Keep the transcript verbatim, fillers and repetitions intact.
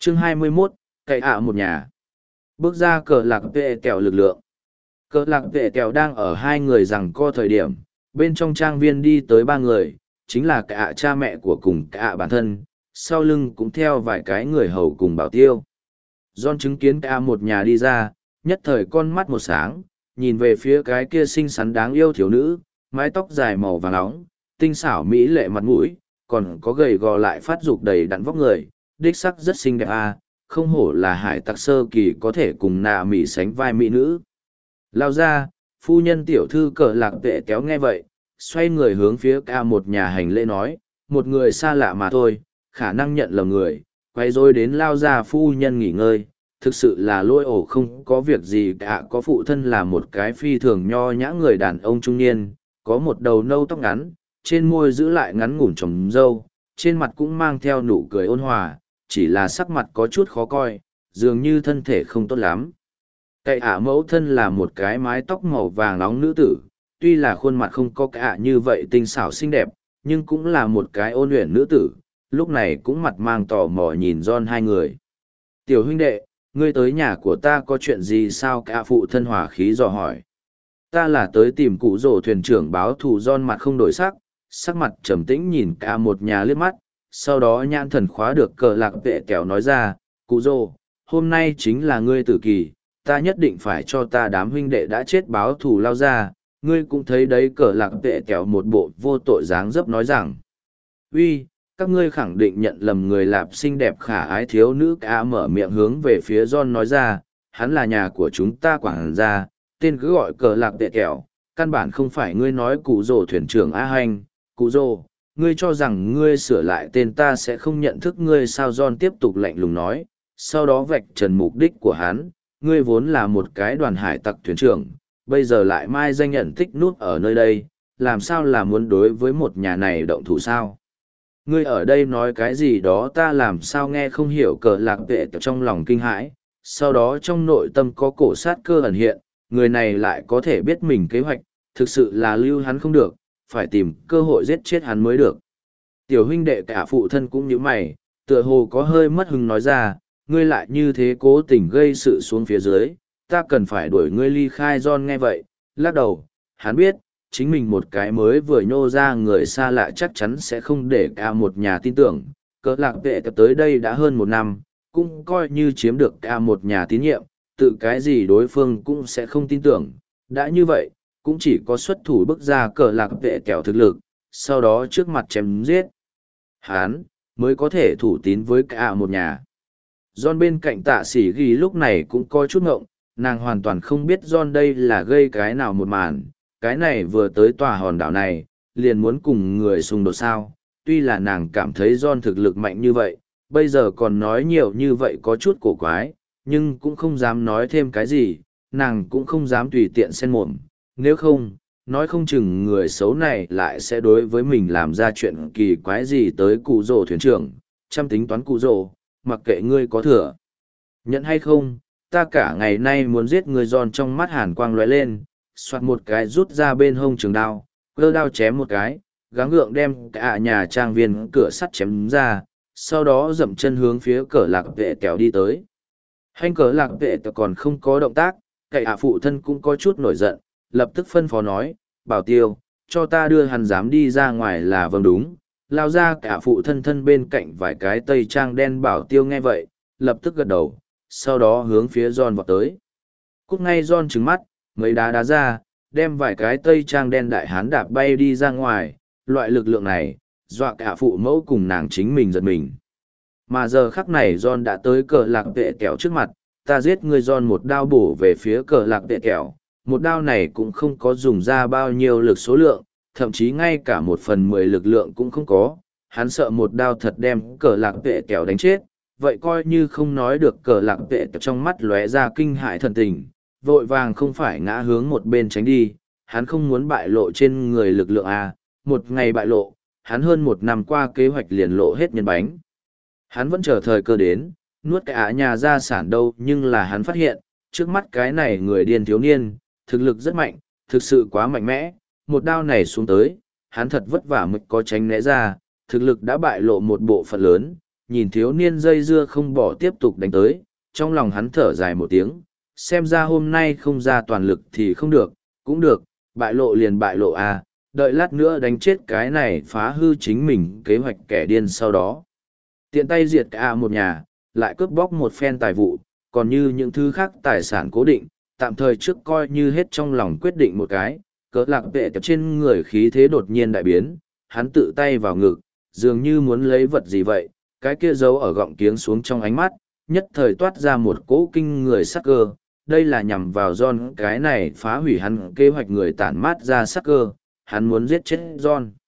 Chương hai mươi mốt, cậy ạ một nhà. Bước ra cờ lạc vệ kẹo lực lượng. Cờ lạc vệ kẹo đang ở hai người rằng co thời điểm, bên trong trang viên đi tới ba người, chính là cả cha mẹ của cùng cả bản thân, sau lưng cũng theo vài cái người hầu cùng bảo tiêu. John chứng kiến cả một nhà đi ra, nhất thời con mắt một sáng, nhìn về phía cái kia xinh xắn đáng yêu thiếu nữ, mái tóc dài màu vàng nóng, tinh xảo mỹ lệ mặt mũi, còn có gầy gò lại phát dục đầy đặn vóc người, đích sắc rất xinh đẹp à, không hổ là hải tặc sơ kỳ có thể cùng nạ mỹ sánh vai mỹ nữ. Lao ra, phu nhân tiểu thư cờ lạc vệ kéo nghe vậy, xoay người hướng phía ca một nhà hành lễ nói, một người xa lạ mà thôi, khả năng nhận lầm người, quay rồi đến lao ra phu nhân nghỉ ngơi, thực sự là lôi ổ không có việc gì cả, có phụ thân là một cái phi thường nho nhã người đàn ông trung niên, có một đầu nâu tóc ngắn, trên môi giữ lại ngắn ngủn trồng râu, trên mặt cũng mang theo nụ cười ôn hòa, chỉ là sắc mặt có chút khó coi, dường như thân thể không tốt lắm. Cậy ả mẫu thân là một cái mái tóc màu vàng nóng nữ tử, tuy là khuôn mặt không có cả như vậy tinh xảo xinh đẹp, nhưng cũng là một cái ôn luyện nữ tử, lúc này cũng mặt mang tò mò nhìn John hai người. Tiểu huynh đệ, ngươi tới nhà của ta có chuyện gì sao? Cả phụ thân hòa khí dò hỏi. Ta là tới tìm cụ rổ thuyền trưởng báo thù. John mặt không đổi sắc, sắc mặt trầm tĩnh nhìn cả một nhà liếc mắt, sau đó nhãn thần khóa được cờ lạc vệ kẹo nói ra, cụ rổ, hôm nay chính là ngươi tử kỳ, ta nhất định phải cho ta đám huynh đệ đã chết báo thù lao ra, ngươi cũng thấy đấy. Cờ lạc vệ kẹo một bộ vô tội dáng dấp nói rằng, uy, các ngươi khẳng định nhận lầm người lạp xinh đẹp khả ái thiếu nữ. Cả mở miệng hướng về phía John nói ra, hắn là nhà của chúng ta quản gia, tên cứ gọi cờ lạc vệ kẹo, căn bản không phải ngươi nói cụ rồ thuyền trưởng A Hành. Cụ rồ, ngươi cho rằng ngươi sửa lại tên ta sẽ không nhận thức ngươi sao? John tiếp tục lạnh lùng nói, sau đó vạch trần mục đích của hắn, ngươi vốn là một cái đoàn hải tặc thuyền trưởng, bây giờ lại mai danh nhận tích nút ở nơi đây, làm sao là muốn đối với một nhà này động thủ sao? Ngươi ở đây nói cái gì đó ta làm sao nghe không hiểu? Cờ lạc vệ trong lòng kinh hãi, sau đó trong nội tâm có cổ sát cơ ẩn hiện, người này lại có thể biết mình kế hoạch, thực sự là lưu hắn không được, phải tìm cơ hội giết chết hắn mới được. Tiểu huynh đệ cả phụ thân cũng như mày, tựa hồ có hơi mất hứng nói ra, ngươi lại như thế cố tình gây sự xuống phía dưới, ta cần phải đuổi ngươi ly khai. John nghe vậy, lắc đầu, hắn biết, chính mình một cái mới vừa nhô ra người xa lạ chắc chắn sẽ không để cả một nhà tin tưởng. Cờ lạc vệ tới đây đã hơn một năm, cũng coi như chiếm được cả một nhà tín nhiệm, tự cái gì đối phương cũng sẽ không tin tưởng. Đã như vậy, cũng chỉ có xuất thủ bức ra cờ lạc vệ kẹo thực lực, sau đó trước mặt chém giết hắn, mới có thể thủ tín với cả một nhà. John bên cạnh tạ sĩ ghi lúc này cũng có chút ngộng, nàng hoàn toàn không biết John đây là gây cái nào một màn, cái này vừa tới tòa hòn đảo này, liền muốn cùng người xung đột sao. Tuy là nàng cảm thấy John thực lực mạnh như vậy, bây giờ còn nói nhiều như vậy có chút cổ quái, nhưng cũng không dám nói thêm cái gì, nàng cũng không dám tùy tiện xen mồm, nếu không, nói không chừng người xấu này lại sẽ đối với mình làm ra chuyện kỳ quái gì tới cụ rồ thuyền trưởng. Chăm tính toán cụ rồ, mặc kệ ngươi có thừa nhận hay không, ta cả ngày nay muốn giết ngươi. Giòn trong mắt hàn quang lóe lên, soạt một cái rút ra bên hông trường đao, cơ đao chém một cái, gắng gượng đem cả nhà trang viên cửa sắt chém ra, sau đó dậm chân hướng phía cờ lạc vệ kéo đi tới. Hành cờ lạc vệ còn không có động tác, cậy hạ phụ thân cũng có chút nổi giận, lập tức phân phó nói, bảo tiêu, cho ta đưa hắn dám đi ra ngoài là vâng đúng. Lao ra cả phụ thân thân bên cạnh vài cái tây trang đen. Bảo tiêu nghe vậy, lập tức gật đầu, sau đó hướng phía John vọt tới. Cút ngay! John trừng mắt, mấy đá đá ra, đem vài cái tây trang đen đại hán đạp bay đi ra ngoài. Loại lực lượng này, dọa cả phụ mẫu cùng nàng chính mình giật mình. Mà giờ khắc này John đã tới cờ lạc vệ kẹo trước mặt, ta giết ngươi. John một đao bổ về phía cờ lạc vệ kẹo, một đao này cũng không có dùng ra bao nhiêu lực số lượng, thậm chí ngay cả một phần mười lực lượng cũng không có. Hắn sợ một đao thật đem cờ lạc vệ kẹo đánh chết, vậy coi như không nói được. Cờ lạc vệ trong mắt lóe ra kinh hại thần tình, vội vàng không phải ngã hướng một bên tránh đi. Hắn không muốn bại lộ trên người lực lượng A, một ngày bại lộ, hắn hơn một năm qua kế hoạch liền lộ hết nhân bánh. Hắn vẫn chờ thời cơ đến, nuốt cả nhà gia sản đâu, nhưng là hắn phát hiện, trước mắt cái này người điên thiếu niên, thực lực rất mạnh, thực sự quá mạnh mẽ. Một đao này xuống tới, hắn thật vất vả mới có tránh né ra, thực lực đã bại lộ một bộ phận lớn, nhìn thiếu niên dây dưa không bỏ tiếp tục đánh tới, trong lòng hắn thở dài một tiếng, xem ra hôm nay không ra toàn lực thì không được, cũng được, bại lộ liền bại lộ à, đợi lát nữa đánh chết cái này phá hư chính mình kế hoạch kẻ điên sau đó. Tiện tay diệt cả một nhà, lại cướp bóc một phen tài vụ, còn như những thứ khác tài sản cố định, tạm thời trước coi như hết trong lòng quyết định một cái, cỡ lạc vệ tập trên người khí thế đột nhiên đại biến, hắn tự tay vào ngực, dường như muốn lấy vật gì vậy, cái kia giấu ở gọng kiếng xuống trong ánh mắt, nhất thời toát ra một cỗ kinh người sắc cơ, đây là nhằm vào John cái này phá hủy hắn kế hoạch người tản mát ra sắc cơ, hắn muốn giết chết John.